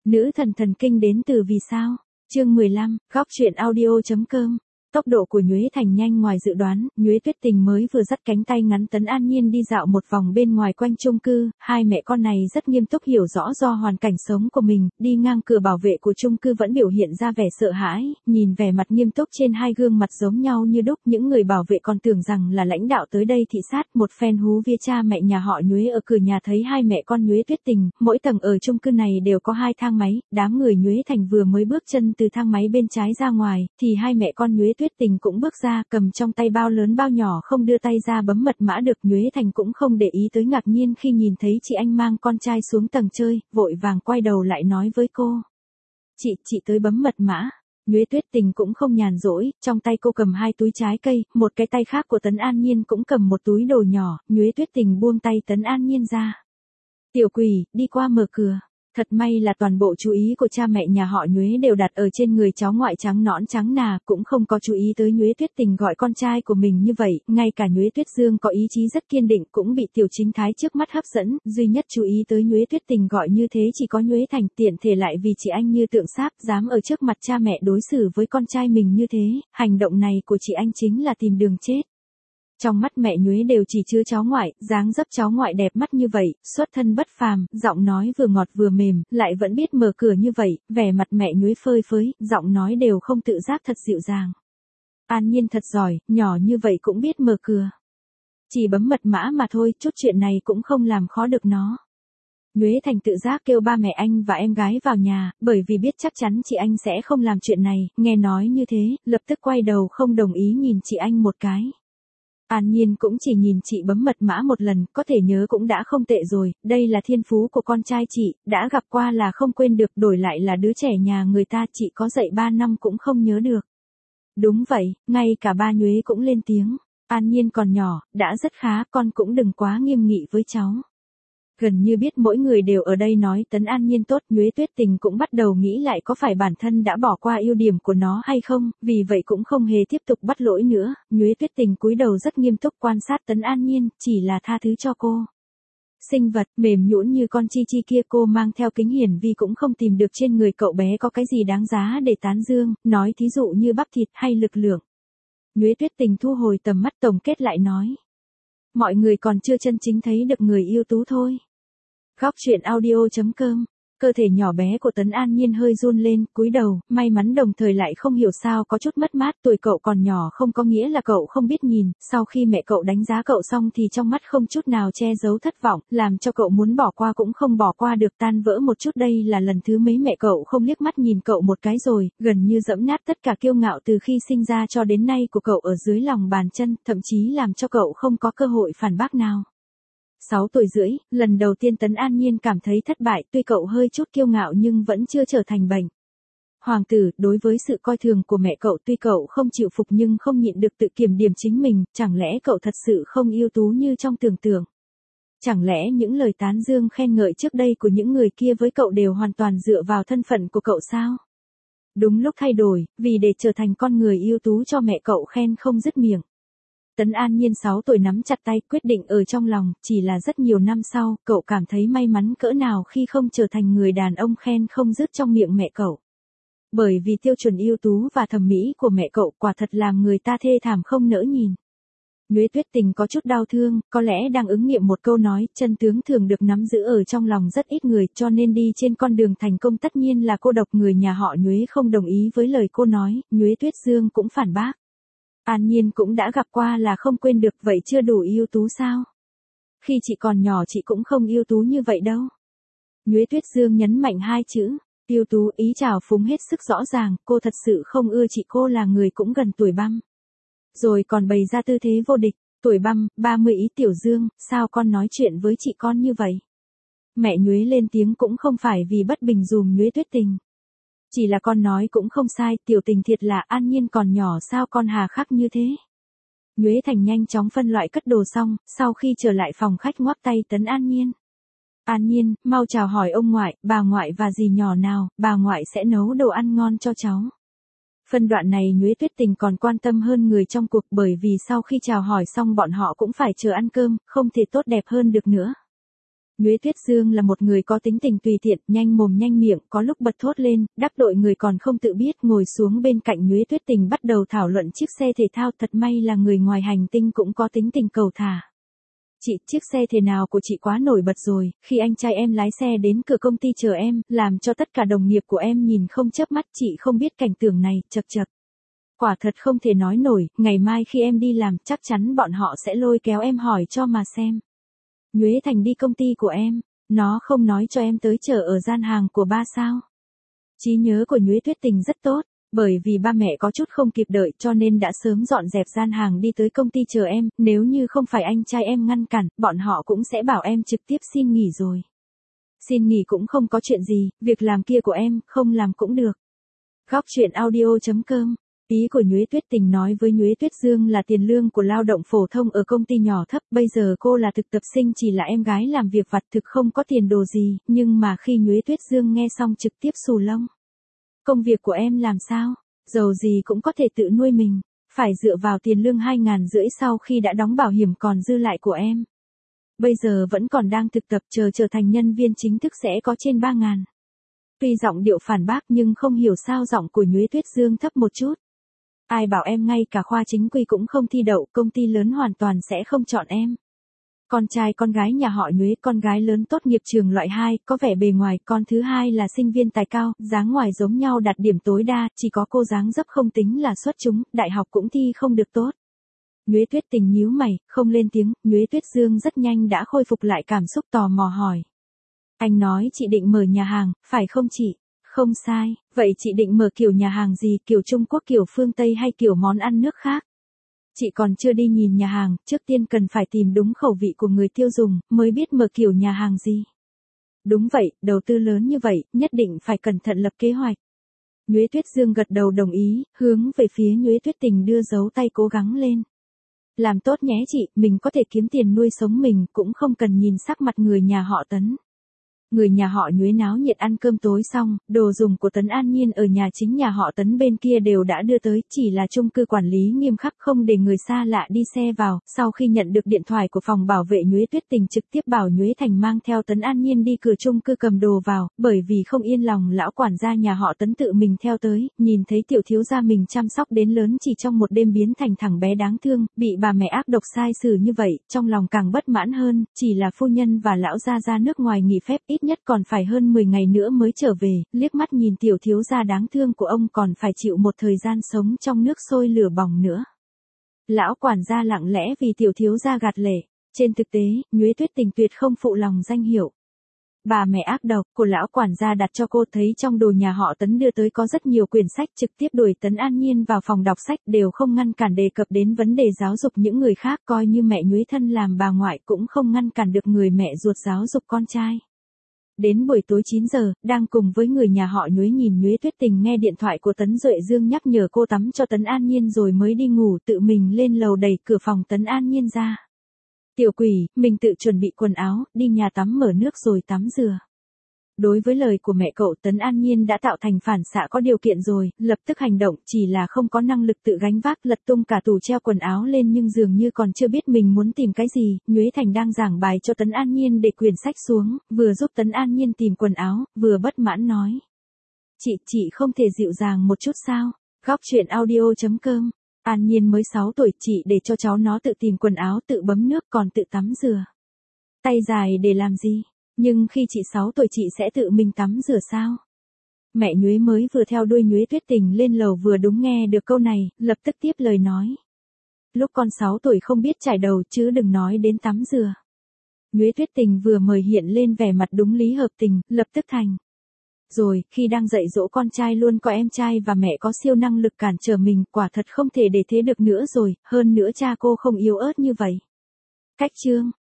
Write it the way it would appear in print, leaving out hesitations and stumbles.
Nữ thần thần kinh đến từ vì sao? Chương 15, góc truyện audio.com. Tốc độ của Nhuế Thành nhanh ngoài dự đoán, Nhuế Tuyết Tình mới vừa dắt cánh tay ngắn Tấn An Nhiên đi dạo một vòng bên ngoài quanh chung cư, hai mẹ con này rất nghiêm túc hiểu rõ do hoàn cảnh sống của mình, đi ngang cửa bảo vệ của chung cư vẫn biểu hiện ra vẻ sợ hãi, nhìn vẻ mặt nghiêm túc trên hai gương mặt giống nhau như đúc, những người bảo vệ còn tưởng rằng là lãnh đạo tới đây thị sát, một phen hú vía cha mẹ nhà họ Nhuế ở cửa nhà thấy hai mẹ con Nhuế Tuyết Tình, mỗi tầng ở chung cư này đều có hai thang máy, đám người Nhuế Thành vừa mới bước chân từ thang máy bên trái ra ngoài, thì hai mẹ con Nhuế Tuyết Tình cũng bước ra, cầm trong tay bao lớn bao nhỏ không đưa tay ra bấm mật mã được. Nhuế Thành cũng không để ý tới ngạc nhiên khi nhìn thấy chị anh mang con trai xuống tầng chơi, vội vàng quay đầu lại nói với cô. Chị tới bấm mật mã. Nhuế Tuyết Tình cũng không nhàn rỗi, trong tay cô cầm hai túi trái cây, một cái tay khác của Tấn An Nhiên cũng cầm một túi đồ nhỏ, Nhuế Tuyết Tình buông tay Tấn An Nhiên ra. Tiểu quỷ, đi qua mở cửa. Thật may là toàn bộ chú ý của cha mẹ nhà họ Nhuế đều đặt ở trên người cháu ngoại trắng nõn trắng nà, cũng không có chú ý tới Nhuế Tuyết Tình gọi con trai của mình như vậy, ngay cả Nhuế Tuyết Dương có ý chí rất kiên định cũng bị Tiểu Chính Thái trước mắt hấp dẫn, duy nhất chú ý tới Nhuế Tuyết Tình gọi như thế chỉ có Nhuế Thành, tiện thể lại vì chị anh như tượng sáp, dám ở trước mặt cha mẹ đối xử với con trai mình như thế, hành động này của chị anh chính là tìm đường chết. Trong mắt mẹ Nhuế đều chỉ chứa cháu ngoại, dáng dấp cháu ngoại đẹp mắt như vậy, xuất thân bất phàm, giọng nói vừa ngọt vừa mềm, lại vẫn biết mở cửa như vậy, vẻ mặt mẹ Nhuế phơi phới, giọng nói đều không tự giác thật dịu dàng. An Nhiên thật giỏi, nhỏ như vậy cũng biết mở cửa. Chỉ bấm mật mã mà thôi, chút chuyện này cũng không làm khó được nó. Nhuế Thành tự giác kêu ba mẹ anh và em gái vào nhà, bởi vì biết chắc chắn chị anh sẽ không làm chuyện này, nghe nói như thế, lập tức quay đầu không đồng ý nhìn chị anh một cái. An Nhiên cũng chỉ nhìn chị bấm mật mã một lần, có thể nhớ cũng đã không tệ rồi, đây là thiên phú của con trai chị, đã gặp qua là không quên được, đổi lại là đứa trẻ nhà người ta chị có dạy 3 năm cũng không nhớ được. Đúng vậy, ngay cả ba Nhuế cũng lên tiếng, An Nhiên còn nhỏ, đã rất khá, con cũng đừng quá nghiêm nghị với cháu. Gần như biết mỗi người đều ở đây nói Tấn An Nhiên tốt, Nhuế Tuyết Tình cũng bắt đầu nghĩ lại có phải bản thân đã bỏ qua ưu điểm của nó hay không, vì vậy cũng không hề tiếp tục bắt lỗi nữa, Nhuế Tuyết Tình cúi đầu rất nghiêm túc quan sát Tấn An Nhiên, chỉ là tha thứ cho cô. Sinh vật mềm nhũn như con chi chi kia cô mang theo kính hiển vi cũng không tìm được trên người cậu bé có cái gì đáng giá để tán dương, nói thí dụ như bắp thịt hay lực lượng. Nhuế Tuyết Tình thu hồi tầm mắt tổng kết lại nói. Mọi người còn chưa chân chính thấy được người ưu tú thôi. Góc truyện audio.com. Cơ thể nhỏ bé của Tấn An Nhiên hơi run lên, cúi đầu, may mắn đồng thời lại không hiểu sao có chút mất mát, tuổi cậu còn nhỏ không có nghĩa là cậu không biết nhìn, sau khi mẹ cậu đánh giá cậu xong thì trong mắt không chút nào che giấu thất vọng, làm cho cậu muốn bỏ qua cũng không bỏ qua được, tan vỡ một chút. Đây là lần thứ mấy mẹ cậu không liếc mắt nhìn cậu một cái rồi, gần như dẫm nát tất cả kiêu ngạo từ khi sinh ra cho đến nay của cậu ở dưới lòng bàn chân, thậm chí làm cho cậu không có cơ hội phản bác nào. 6 tuổi rưỡi, lần đầu tiên Tấn An Nhiên cảm thấy thất bại, tuy cậu hơi chút kiêu ngạo nhưng vẫn chưa trở thành bệnh. Hoàng tử, đối với sự coi thường của mẹ cậu tuy cậu không chịu phục nhưng không nhịn được tự kiểm điểm chính mình, chẳng lẽ cậu thật sự không ưu tú như trong tưởng tượng? Chẳng lẽ những lời tán dương khen ngợi trước đây của những người kia với cậu đều hoàn toàn dựa vào thân phận của cậu sao? Đúng lúc thay đổi, vì để trở thành con người ưu tú cho mẹ cậu khen không dứt miệng. Tấn An Nhiên 6 tuổi nắm chặt tay, quyết định ở trong lòng, chỉ là rất nhiều năm sau, cậu cảm thấy may mắn cỡ nào khi không trở thành người đàn ông khen không dứt trong miệng mẹ cậu. Bởi vì tiêu chuẩn ưu tú và thẩm mỹ của mẹ cậu quả thật làm người ta thê thảm không nỡ nhìn. Nhuế Tuyết Tình có chút đau thương, có lẽ đang ứng nghiệm một câu nói, chân tướng thường được nắm giữ ở trong lòng rất ít người, cho nên đi trên con đường thành công tất nhiên là cô độc. Người nhà họ Nhuế không đồng ý với lời cô nói, Nhuế Tuyết Dương cũng phản bác. An Nhiên cũng đã gặp qua là không quên được, vậy chưa đủ ưu tú sao? Khi chị còn nhỏ chị cũng không ưu tú như vậy đâu. Nhuế Tuyết Dương nhấn mạnh hai chữ, ưu tú, ý trào phúng hết sức rõ ràng, cô thật sự không ưa chị, cô là người cũng gần tuổi băm. Rồi còn bày ra tư thế vô địch, tuổi băm, 30 ý Tiểu Dương, sao con nói chuyện với chị con như vậy? Mẹ Nhuế lên tiếng cũng không phải vì bất bình dùm Nhuế Tuyết Tình. Chỉ là con nói cũng không sai, Tiểu Tình thiệt là An Nhiên còn nhỏ sao con hà khắc như thế. Nhuế Thành nhanh chóng phân loại cất đồ xong, sau khi trở lại phòng khách ngoắc tay Tấn An Nhiên. An Nhiên, mau chào hỏi ông ngoại, bà ngoại và dì nhỏ nào, bà ngoại sẽ nấu đồ ăn ngon cho cháu. Phân đoạn này Nhuế Tuyết Tình còn quan tâm hơn người trong cuộc, bởi vì sau khi chào hỏi xong bọn họ cũng phải chờ ăn cơm, không thể tốt đẹp hơn được nữa. Nhuế Tuyết Dương là một người có tính tình tùy tiện, nhanh mồm nhanh miệng, có lúc bật thốt lên, đắc tội người còn không tự biết, ngồi xuống bên cạnh Nhuế Tuyết Tình bắt đầu thảo luận chiếc xe thể thao, thật may là người ngoài hành tinh cũng có tính tình cầu thả. Chị, chiếc xe thể nào của chị quá nổi bật rồi, khi anh trai em lái xe đến cửa công ty chờ em, làm cho tất cả đồng nghiệp của em nhìn không chớp mắt, chị không biết cảnh tượng này, chật chật. Quả thật không thể nói nổi, ngày mai khi em đi làm, chắc chắn bọn họ sẽ lôi kéo em hỏi cho mà xem. Nhuế Thành đi công ty của em, nó không nói cho em tới chờ ở gian hàng của ba sao. Trí nhớ của Nhuế Tuyết Tình rất tốt, bởi vì ba mẹ có chút không kịp đợi cho nên đã sớm dọn dẹp gian hàng đi tới công ty chờ em, nếu như không phải anh trai em ngăn cản, bọn họ cũng sẽ bảo em trực tiếp xin nghỉ rồi. Xin nghỉ cũng không có chuyện gì, việc làm kia của em, không làm cũng được. Góc truyện audio.com. Ý của Nhuế Tuyết Tình nói với Nhuế Tuyết Dương là tiền lương của lao động phổ thông ở công ty nhỏ thấp, bây giờ cô là thực tập sinh chỉ là em gái làm việc vặt thực không có tiền đồ gì, nhưng mà khi Nhuế Tuyết Dương nghe xong trực tiếp xù lông. Công việc của em làm sao? Dầu gì cũng có thể tự nuôi mình, phải dựa vào tiền lương 2.500 sau khi đã đóng bảo hiểm còn dư lại của em. Bây giờ vẫn còn đang thực tập chờ trở thành nhân viên chính thức sẽ có trên 3.000. Tuy giọng điệu phản bác nhưng không hiểu sao giọng của Nhuế Tuyết Dương thấp một chút. Ai bảo em ngay cả khoa chính quy cũng không thi đậu, công ty lớn hoàn toàn sẽ không chọn em. Con trai con gái nhà họ Nhuế, con gái lớn tốt nghiệp trường loại 2, có vẻ bề ngoài, con thứ hai là sinh viên tài cao, dáng ngoài giống nhau đạt điểm tối đa, chỉ có cô dáng dấp không tính là xuất chúng, đại học cũng thi không được tốt. Nhuế Tuyết Tình nhíu mày, không lên tiếng, Nhuế Tuyết Dương rất nhanh đã khôi phục lại cảm xúc tò mò hỏi. Anh nói chị định mở nhà hàng, phải không chị? Không sai, vậy chị định mở kiểu nhà hàng gì, kiểu Trung Quốc, kiểu phương Tây hay kiểu món ăn nước khác? Chị còn chưa đi nhìn nhà hàng, trước tiên cần phải tìm đúng khẩu vị của người tiêu dùng, mới biết mở kiểu nhà hàng gì. Đúng vậy, đầu tư lớn như vậy, nhất định phải cẩn thận lập kế hoạch. Nhuế Tuyết Dương gật đầu đồng ý, hướng về phía Nhuế Tuyết Tình đưa dấu tay cố gắng lên. Làm tốt nhé chị, mình có thể kiếm tiền nuôi sống mình, cũng không cần nhìn sắc mặt người nhà họ Tấn. Người nhà họ Nhuế náo nhiệt ăn cơm tối xong, đồ dùng của Tấn An Nhiên ở nhà chính nhà họ Tấn bên kia đều đã đưa tới, chỉ là chung cư quản lý nghiêm khắc không để người xa lạ đi xe vào. Sau khi nhận được điện thoại của phòng bảo vệ, Nhuế Tuyết Tình trực tiếp bảo Nhuế Thành mang theo Tấn An Nhiên đi cửa chung cư cầm đồ vào, bởi vì không yên lòng lão quản gia nhà họ Tấn tự mình theo tới, nhìn thấy tiểu thiếu gia mình chăm sóc đến lớn chỉ trong một đêm biến thành thằng bé đáng thương, bị bà mẹ ác độc sai xử như vậy, trong lòng càng bất mãn hơn, chỉ là phu nhân và lão gia ra nước ngoài nghỉ phép ít nhất còn phải hơn 10 ngày nữa mới trở về, liếc mắt nhìn tiểu thiếu gia đáng thương của ông còn phải chịu một thời gian sống trong nước sôi lửa bỏng nữa. Lão quản gia lặng lẽ vì tiểu thiếu gia gạt lệ, trên thực tế, Nhuế Tuyết Tình tuyệt không phụ lòng danh hiệu bà mẹ ác độc của lão quản gia đặt cho cô, thấy trong đồ nhà họ Tấn đưa tới có rất nhiều quyển sách, trực tiếp đuổi Tấn An Nhiên vào phòng đọc sách, đều không ngăn cản đề cập đến vấn đề giáo dục những người khác, coi như mẹ Nhuế thân làm bà ngoại cũng không ngăn cản được người mẹ ruột giáo dục con trai. Đến buổi tối 9 giờ, đang cùng với người nhà họ Nhuế nhìn Nhuế Tuyết Tình nghe điện thoại của Tấn Duệ Dương nhắc nhở cô tắm cho Tấn An Nhiên rồi mới đi ngủ, tự mình lên lầu đẩy cửa phòng Tấn An Nhiên ra. Tiểu quỷ, mình tự chuẩn bị quần áo, đi nhà tắm mở nước rồi tắm rửa. Đối với lời của mẹ cậu, Tấn An Nhiên đã tạo thành phản xạ có điều kiện rồi, lập tức hành động, chỉ là không có năng lực tự gánh vác, lật tung cả tủ treo quần áo lên nhưng dường như còn chưa biết mình muốn tìm cái gì. Nhuế Thành đang giảng bài cho Tấn An Nhiên để quyển sách xuống, vừa giúp Tấn An Nhiên tìm quần áo, vừa bất mãn nói. Chị không thể dịu dàng một chút sao? Góc truyện audio.com. An Nhiên mới 6 tuổi, chị để cho cháu nó tự tìm quần áo, tự bấm nước còn tự tắm rửa. Tay dài để làm gì? Nhưng khi chị 6 tuổi chị sẽ tự mình tắm rửa sao? Mẹ Nhuế mới vừa theo đuôi Nhuế Tuyết Tình lên lầu vừa đúng nghe được câu này, lập tức tiếp lời nói. Lúc con 6 tuổi không biết chải đầu chứ đừng nói đến tắm rửa. Nhuế Tuyết Tình vừa mời hiện lên vẻ mặt đúng lý hợp tình, lập tức thành. Rồi, khi đang dạy dỗ con trai luôn có em trai và mẹ có siêu năng lực cản trở mình, quả thật không thể để thế được nữa rồi, hơn nữa cha cô không yếu ớt như vậy. Cách chương